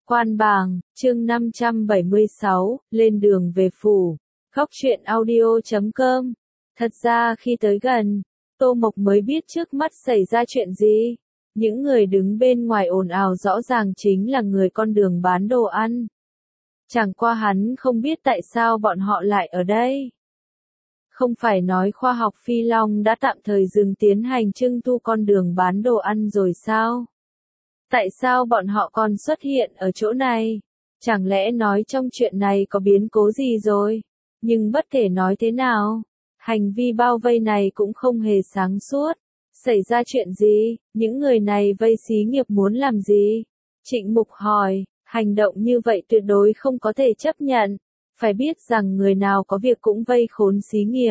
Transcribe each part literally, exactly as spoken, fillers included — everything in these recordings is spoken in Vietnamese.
Quan bàng, chương năm trăm bảy mươi sáu, lên đường về phủ. Góc truyện audio chấm com. Thật ra khi tới gần, Tô Mộc mới biết trước mắt xảy ra chuyện gì. Những người đứng bên ngoài ồn ào rõ ràng chính là người con đường bán đồ ăn. Chẳng qua hắn không biết tại sao bọn họ lại ở đây. Không phải nói khoa học Phi Long đã tạm thời dừng tiến hành trưng thu con đường bán đồ ăn rồi sao? Tại sao bọn họ còn xuất hiện ở chỗ này? Chẳng lẽ nói trong chuyện này có biến cố gì rồi? Nhưng bất kể nói thế nào, hành vi bao vây này cũng không hề sáng suốt. Xảy ra chuyện gì? Những người này vây xí nghiệp muốn làm gì? Trịnh Mục hỏi, hành động như vậy tuyệt đối không có thể chấp nhận. Phải biết rằng người nào có việc cũng vây khốn xí nghiệp.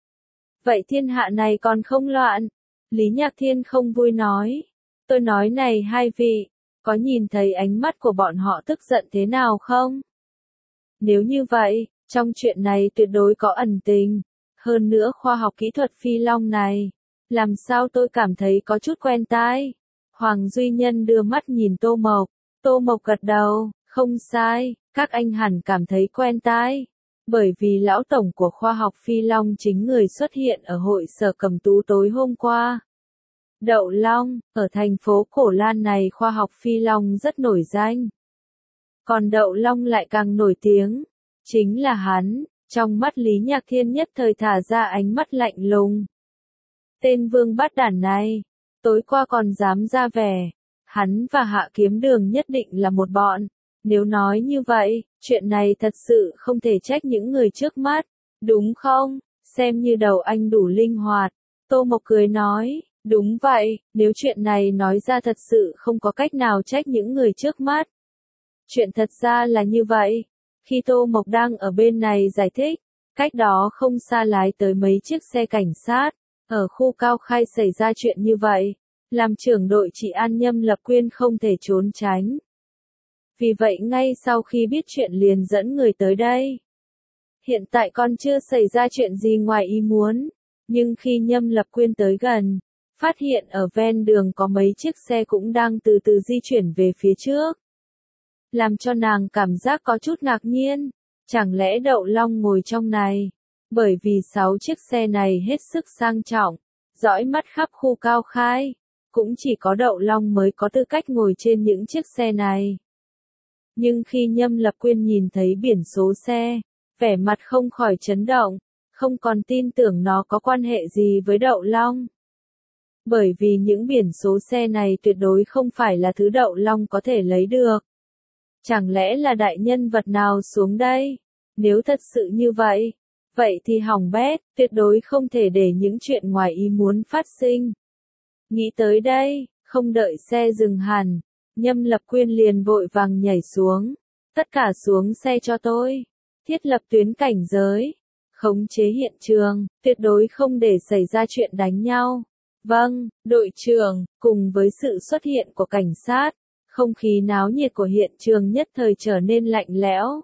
Vậy thiên hạ này còn không loạn? Lý Nhạc Thiên không vui nói. Tôi nói này hai vị, có nhìn thấy ánh mắt của bọn họ tức giận thế nào không? Nếu như vậy, trong chuyện này tuyệt đối có ẩn tình. Hơn nữa khoa học kỹ thuật Phi Long này, làm sao tôi cảm thấy có chút quen tai? Hoàng Duy Nhân đưa mắt nhìn Tô Mộc. Tô Mộc gật đầu, không sai, các anh hẳn cảm thấy quen tai. Bởi vì lão tổng của khoa học Phi Long chính người xuất hiện ở hội Sở Cẩm Tú tối hôm qua. Đậu Long, ở thành phố Cổ Lan này khoa học Phi Long rất nổi danh. Còn Đậu Long lại càng nổi tiếng. Chính là hắn, trong mắt Lý Nhạc Thiên nhất thời thả ra ánh mắt lạnh lùng. Tên vương bát đản này, tối qua còn dám ra vẻ. Hắn và Hạ Kiếm Đường nhất định là một bọn. Nếu nói như vậy, chuyện này thật sự không thể trách những người trước mắt, đúng không? Xem như đầu anh đủ linh hoạt. Tô Mộc cười nói, đúng vậy, nếu chuyện này nói ra thật sự không có cách nào trách những người trước mắt. Chuyện thật ra là như vậy. Khi Tô Mộc đang ở bên này giải thích, cách đó không xa lái tới mấy chiếc xe cảnh sát, ở khu Cao Khai xảy ra chuyện như vậy, làm trưởng đội trị an Nhâm Lập Quyên không thể trốn tránh. Vì vậy ngay sau khi biết chuyện liền dẫn người tới đây. Hiện tại còn chưa xảy ra chuyện gì ngoài ý muốn, nhưng khi Nhâm Lập Quyên tới gần, phát hiện ở ven đường có mấy chiếc xe cũng đang từ từ di chuyển về phía trước. Làm cho nàng cảm giác có chút ngạc nhiên, chẳng lẽ Đậu Long ngồi trong này? Bởi vì sáu chiếc xe này hết sức sang trọng, dõi mắt khắp khu Cao Khai, cũng chỉ có Đậu Long mới có tư cách ngồi trên những chiếc xe này. Nhưng khi Nhâm Lập Quyên nhìn thấy biển số xe, vẻ mặt không khỏi chấn động, không còn tin tưởng nó có quan hệ gì với Đậu Long. Bởi vì những biển số xe này tuyệt đối không phải là thứ Đậu Long có thể lấy được. Chẳng lẽ là đại nhân vật nào xuống đây? Nếu thật sự như vậy, vậy thì hỏng bét, tuyệt đối không thể để những chuyện ngoài ý muốn phát sinh. Nghĩ tới đây, không đợi xe dừng hẳn, Nhâm Lập Quyên liền vội vàng nhảy xuống. Tất cả xuống xe cho tôi. Thiết lập tuyến cảnh giới. Khống chế hiện trường, tuyệt đối không để xảy ra chuyện đánh nhau. Vâng, đội trưởng, cùng với sự xuất hiện của cảnh sát, không khí náo nhiệt của hiện trường nhất thời trở nên lạnh lẽo.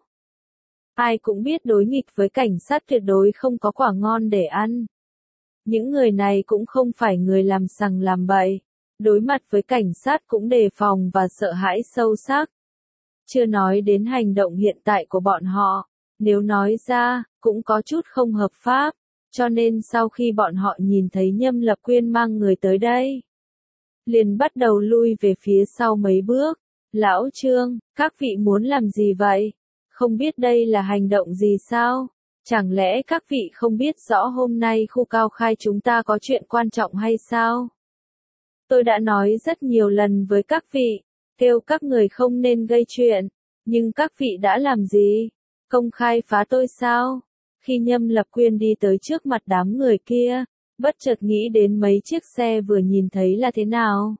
Ai cũng biết đối nghịch với cảnh sát tuyệt đối không có quả ngon để ăn. Những người này cũng không phải người làm sằng làm bậy. Đối mặt với cảnh sát cũng đề phòng và sợ hãi sâu sắc. Chưa nói đến hành động hiện tại của bọn họ, nếu nói ra, cũng có chút không hợp pháp, cho nên sau khi bọn họ nhìn thấy Nhâm Lập Quyên mang người tới đây, liền bắt đầu lui về phía sau mấy bước. Lão Trương, các vị muốn làm gì vậy? Không biết đây là hành động gì sao? Chẳng lẽ các vị không biết rõ hôm nay khu Cao Khai chúng ta có chuyện quan trọng hay sao? Tôi đã nói rất nhiều lần với các vị, kêu các người không nên gây chuyện, nhưng các vị đã làm gì? Công khai phá tôi sao? Khi Nhâm Lập Quyên đi tới trước mặt đám người kia, bất chợt nghĩ đến mấy chiếc xe vừa nhìn thấy là thế nào.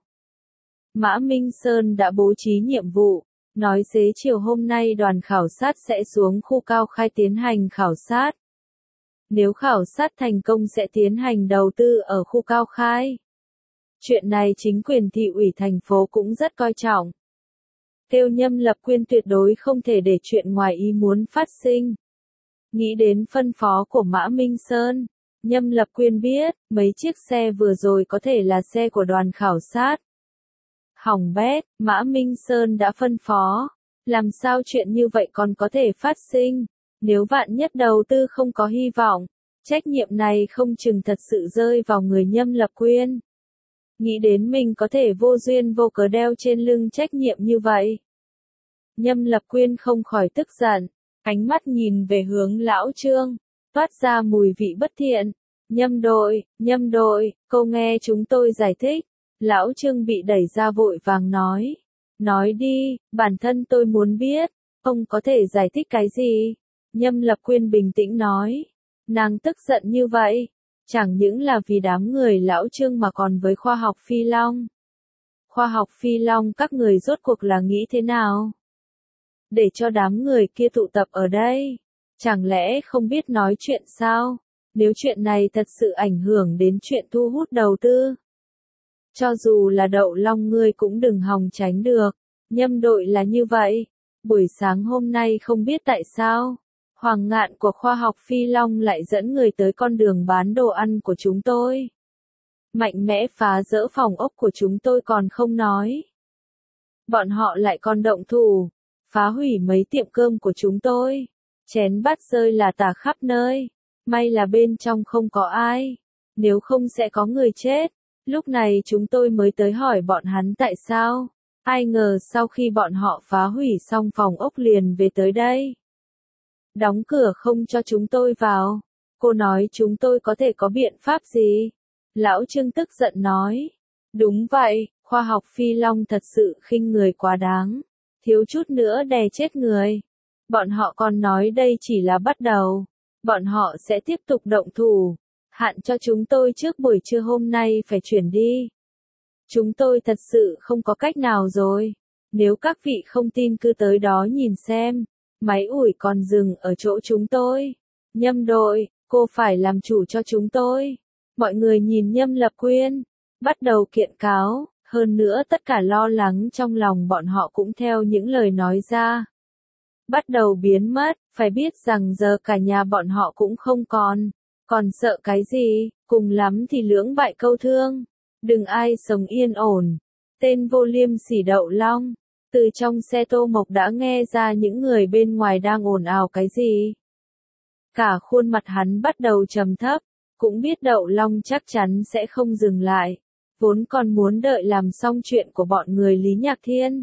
Mã Minh Sơn đã bố trí nhiệm vụ, nói xế chiều hôm nay đoàn khảo sát sẽ xuống khu Cao Khai tiến hành khảo sát. Nếu khảo sát thành công sẽ tiến hành đầu tư ở khu Cao Khai. Chuyện này chính quyền thị ủy thành phố cũng rất coi trọng. Kêu Nhâm Lập Quyên tuyệt đối không thể để chuyện ngoài ý muốn phát sinh. Nghĩ đến phân phó của Mã Minh Sơn, Nhâm Lập Quyên biết, mấy chiếc xe vừa rồi có thể là xe của đoàn khảo sát. Hỏng bét, Mã Minh Sơn đã phân phó, Làm sao chuyện như vậy còn có thể phát sinh? Nếu vạn nhất đầu tư không có hy vọng, trách nhiệm này không chừng thật sự rơi vào người Nhâm Lập Quyên. Nghĩ đến mình có thể vô duyên vô cớ đeo trên lưng trách nhiệm như vậy. Nhâm Lập Quyên không khỏi tức giận, ánh mắt nhìn về hướng lão Trương, toát ra mùi vị bất thiện. Nhâm đội, nhâm đội, cô nghe chúng tôi giải thích. Lão Trương bị đẩy ra vội vàng nói. Nói đi, bản thân tôi muốn biết, ông có thể giải thích cái gì? Nhâm Lập Quyên bình tĩnh nói. Nàng tức giận như vậy, chẳng những là vì đám người lão Trương mà còn với khoa học Phi Long. Khoa học Phi Long các người rốt cuộc là nghĩ thế nào? Để cho đám người kia tụ tập ở đây, chẳng lẽ không biết nói chuyện sao? Nếu chuyện này thật sự ảnh hưởng đến chuyện thu hút đầu tư, cho dù là Đậu Long ngươi cũng đừng hòng tránh được. Nhâm đội là như vậy. Buổi sáng hôm nay không biết tại sao, Hoàng Ngạn của khoa học Phi Long lại dẫn người tới con đường bán đồ ăn của chúng tôi. Mạnh mẽ phá rỡ phòng ốc của chúng tôi còn không nói. Bọn họ lại còn động thủ, phá hủy mấy tiệm cơm của chúng tôi. Chén bát rơi là tả khắp nơi. May là bên trong không có ai. Nếu không sẽ có người chết. Lúc này chúng tôi mới tới hỏi bọn hắn tại sao. Ai ngờ sau khi bọn họ phá hủy xong phòng ốc liền về tới đây. Đóng cửa không cho chúng tôi vào. Cô nói chúng tôi có thể có biện pháp gì? Lão Trương tức giận nói. Đúng vậy, khoa học Phi Long thật sự khinh người quá đáng. Thiếu chút nữa đè chết người. Bọn họ còn nói đây chỉ là bắt đầu. Bọn họ sẽ tiếp tục động thủ. Hạn cho chúng tôi trước buổi trưa hôm nay phải chuyển đi. Chúng tôi thật sự không có cách nào rồi. Nếu các vị không tin cứ tới đó nhìn xem. Máy ủi còn dừng ở chỗ chúng tôi. Nhâm đội, cô phải làm chủ cho chúng tôi. Mọi người nhìn Nhâm Lập Quyên, bắt đầu kiện cáo. Hơn nữa tất cả lo lắng trong lòng bọn họ cũng theo những lời nói ra. Bắt đầu biến mất, phải biết rằng giờ cả nhà bọn họ cũng không còn. Còn sợ cái gì, cùng lắm thì lưỡng bại câu thương. Đừng ai sống yên ổn. Tên vô liêm sỉ Đậu Long. Từ trong xe Tô Mộc đã nghe ra những người bên ngoài đang ồn ào cái gì. Cả khuôn mặt hắn bắt đầu trầm thấp. Cũng biết Đậu Long chắc chắn sẽ không dừng lại. Vốn còn muốn đợi làm xong chuyện của bọn người Lý Nhạc Thiên.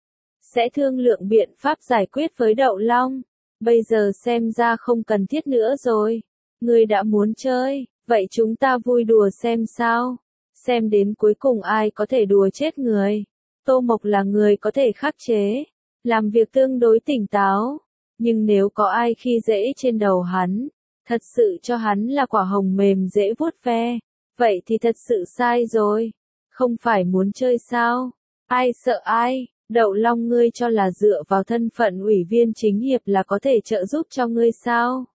Sẽ thương lượng biện pháp giải quyết với Đậu Long. Bây giờ xem ra không cần thiết nữa rồi. Người đã muốn chơi, vậy chúng ta vui đùa xem sao. Xem đến cuối cùng ai có thể đùa chết người. Tô Mộc là người có thể khắc chế, làm việc tương đối tỉnh táo. Nhưng nếu có ai khi dễ trên đầu hắn, thật sự cho hắn là quả hồng mềm dễ vuốt ve, vậy thì thật sự sai rồi. Không phải muốn chơi sao? Ai sợ ai? Đậu Long ngươi cho là dựa vào thân phận ủy viên chính hiệp là có thể trợ giúp cho ngươi sao?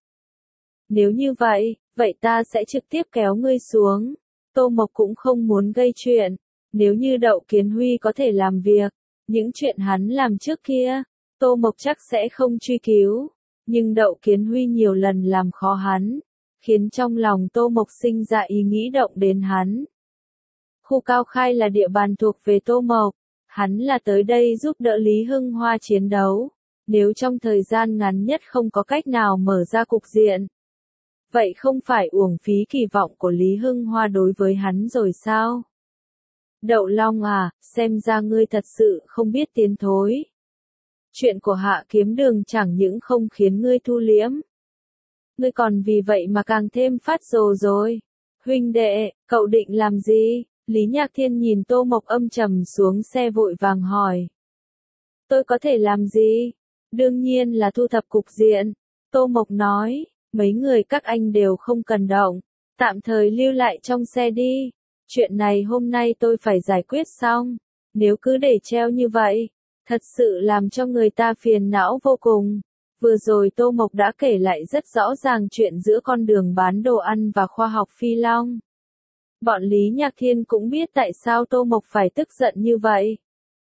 Nếu như vậy, vậy ta sẽ trực tiếp kéo ngươi xuống. Tô Mộc cũng không muốn gây chuyện. Nếu như Đậu Kiến Huy có thể làm việc, những chuyện hắn làm trước kia, Tô Mộc chắc sẽ không truy cứu. Nhưng Đậu Kiến Huy nhiều lần làm khó hắn, khiến trong lòng Tô Mộc sinh ra ý nghĩ động đến hắn. Khu Cao Khai là địa bàn thuộc về Tô Mộc. Hắn là tới đây giúp đỡ Lý Hưng Hoa chiến đấu. Nếu trong thời gian ngắn nhất không có cách nào mở ra cục diện, vậy không phải uổng phí kỳ vọng của Lý Hưng Hoa đối với hắn rồi sao? Đậu Long à, xem ra ngươi thật sự không biết tiến thối. Chuyện của Hạ Kiếm Đường chẳng những không khiến ngươi thu liễm. Ngươi còn vì vậy mà càng thêm phát rồ rồi. Huynh đệ, cậu định làm gì? Lý Nhạc Thiên nhìn Tô Mộc âm trầm xuống xe vội vàng hỏi. Tôi có thể làm gì? Đương nhiên là thu thập cục diện. Tô Mộc nói, mấy người các anh đều không cần động. Tạm thời lưu lại trong xe đi. Chuyện này hôm nay tôi phải giải quyết xong. Nếu cứ để treo như vậy, thật sự làm cho người ta phiền não vô cùng. Vừa rồi Tô Mộc đã kể lại rất rõ ràng chuyện giữa con đường bán đồ ăn và khoa học Phi Long. Bọn Lý Nhạc Thiên cũng biết tại sao Tô Mộc phải tức giận như vậy.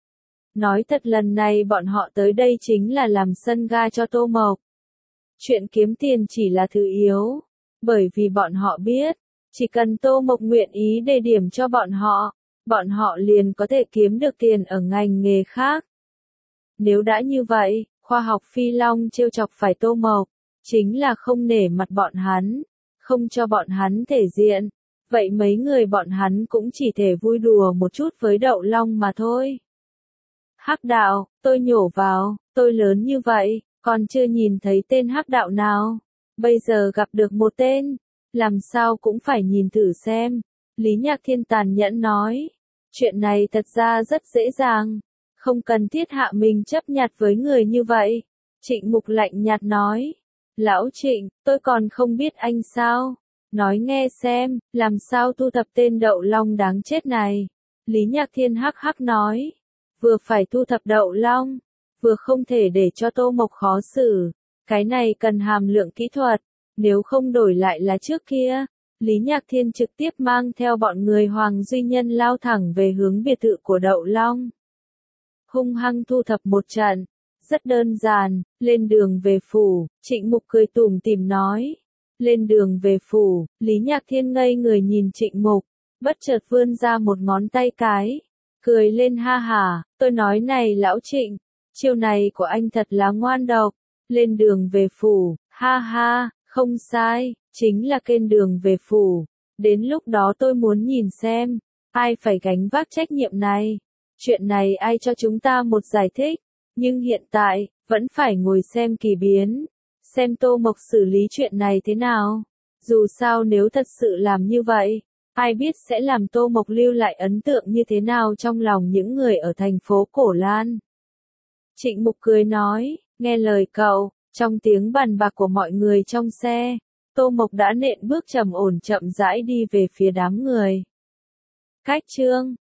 Nói thật lần này bọn họ tới đây chính là làm sân ga cho Tô Mộc. Chuyện kiếm tiền chỉ là thứ yếu. Bởi vì bọn họ biết, chỉ cần Tô Mộc nguyện ý đề điểm cho bọn họ, bọn họ liền có thể kiếm được tiền ở ngành nghề khác. Nếu đã như vậy, khoa học Phi Long trêu chọc phải Tô Mộc, chính là không nể mặt bọn hắn, không cho bọn hắn thể diện. Vậy mấy người bọn hắn cũng chỉ thể vui đùa một chút với Đậu Long mà thôi. Hắc đạo, tôi nhổ vào, tôi lớn như vậy, còn chưa nhìn thấy tên hắc đạo nào. Bây giờ gặp được một tên, làm sao cũng phải nhìn thử xem. Lý Nhạc Thiên tàn nhẫn nói, chuyện này thật ra rất dễ dàng, không cần thiết hạ mình chấp nhặt với người như vậy. Trịnh Mục lạnh nhạt nói, lão Trịnh, tôi còn không biết anh sao. Nói nghe xem, làm sao thu thập tên Đậu Long đáng chết này. Lý Nhạc Thiên hắc hắc nói, vừa phải thu thập Đậu Long, vừa không thể để cho Tô Mộc khó xử. Cái này cần hàm lượng kỹ thuật, nếu không đổi lại là trước kia. Lý Nhạc Thiên trực tiếp mang theo bọn người Hoàng Duy Nhân lao thẳng về hướng biệt thự của Đậu Long. Hung hăng thu thập một trận, rất đơn giản, lên đường về phủ, Trịnh Mục cười tủm tỉm nói. Lên đường về phủ, Lý Nhạc Thiên ngây người nhìn Trịnh Mục, bất chợt vươn ra một ngón tay cái, cười lên ha hả, tôi nói này lão Trịnh, chiêu này của anh thật là ngoan độc, lên đường về phủ, ha ha, không sai, chính là lên đường về phủ, đến lúc đó tôi muốn nhìn xem, ai phải gánh vác trách nhiệm này, chuyện này ai cho chúng ta một giải thích, nhưng hiện tại, vẫn phải ngồi xem kỳ biến. Xem Tô Mộc xử lý chuyện này thế nào. Dù sao nếu thật sự làm như vậy, ai biết sẽ làm Tô Mộc lưu lại ấn tượng như thế nào trong lòng những người ở thành phố Cổ Lan. Trịnh Mục cười nói, nghe lời cậu, trong tiếng bàn bạc của mọi người trong xe, Tô Mộc đã nện bước trầm ổn chậm rãi đi về phía đám người. Cách chương